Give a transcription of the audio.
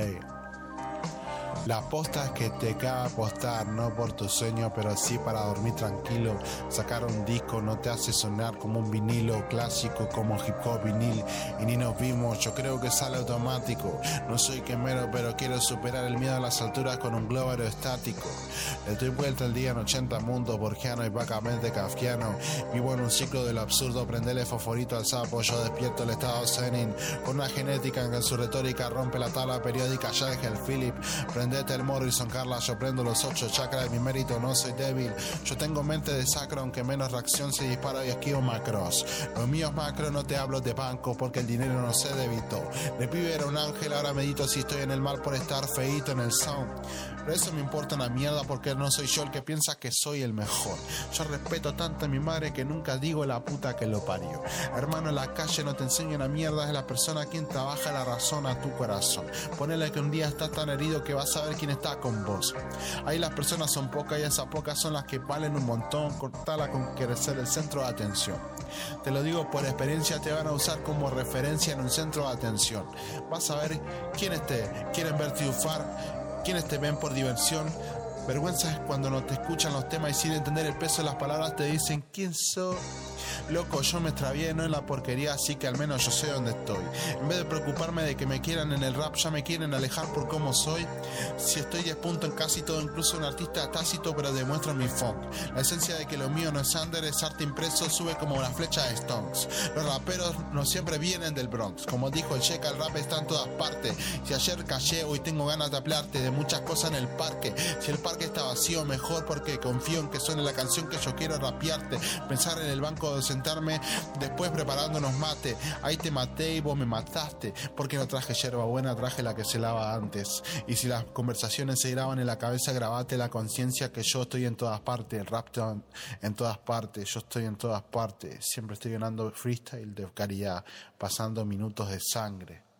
Ey. La posta es que te cabe apostar, no por tu sueño, pero sí para dormir tranquilo. Sacar un disco no te hace sonar como un vinilo clásico, como hip hop vinil. Y ni nos vimos, yo creo que sale automático. No soy quemero, pero quiero superar el miedo a las alturas con un globo aerostático. Le doy vuelta el día en 80 mundos, borgiano y vagamente kafkiano. Vivo en un ciclo de lo absurdo, prendele fosforito al sapo. Yo despierto el estado zen con una genética en que en su retórica rompe la tabla periódica. Ya es el Philip. Prendete el Morrison, Carla, yo prendo los 8 chakras de mi mérito, no soy débil. Yo tengo mente de sacro, aunque menos reacción se dispara y esquivo macros. Lo mío es macro, no te hablo de banco, porque el dinero no se debitó. De pibe era un ángel, ahora medito si estoy en el mal por estar feíto en el sound. Pero eso me importa una mierda porque no soy yo el que piensa que soy el mejor. Yo respeto tanto a mi madre que nunca digo la puta que lo parió. Hermano, en la calle no te enseño una mierda, es la persona a quien trabaja la razón a tu corazón. Ponele que un día estás tan herido que vas a ver quién está con vos. Ahí las personas son pocas y esas pocas son las que valen un montón. Cortala con querer ser el centro de atención. Te lo digo por experiencia, te van a usar como referencia en un centro de atención. Vas a ver quiénes te quieren ver triunfar, quiénes te ven por diversión. Vergüenza es cuando no te escuchan los temas y sin entender el peso de las palabras te dicen ¿quién sos? Loco, yo me extravié, no en la porquería, así que al menos yo sé dónde estoy. En vez de preocuparme de que me quieran en el rap, ya me quieren alejar por cómo soy. Si estoy 10 puntos en casi todo, incluso un artista tácito, pero demuestro mi funk. La esencia de que lo mío no es under, es arte impreso, sube como una flecha de Stones. Los raperos no siempre vienen del Bronx. Como dijo el Checa, el rap está en todas partes. Si ayer callé, hoy tengo ganas de hablarte de muchas cosas en el parque. Si el parque está vacío, mejor porque confío en que suene la canción que yo quiero rapearte. Pensar en el banco de sentarme, después preparándonos mate. Ahí te maté y vos me mataste, porque no traje yerba buena, traje la que se lava antes. Y si las conversaciones se graban en la cabeza, grabate la conciencia que yo estoy en todas partes. El rap en todas partes, yo estoy en todas partes. Siempre estoy ganando freestyle de caridad, pasando minutos de sangre.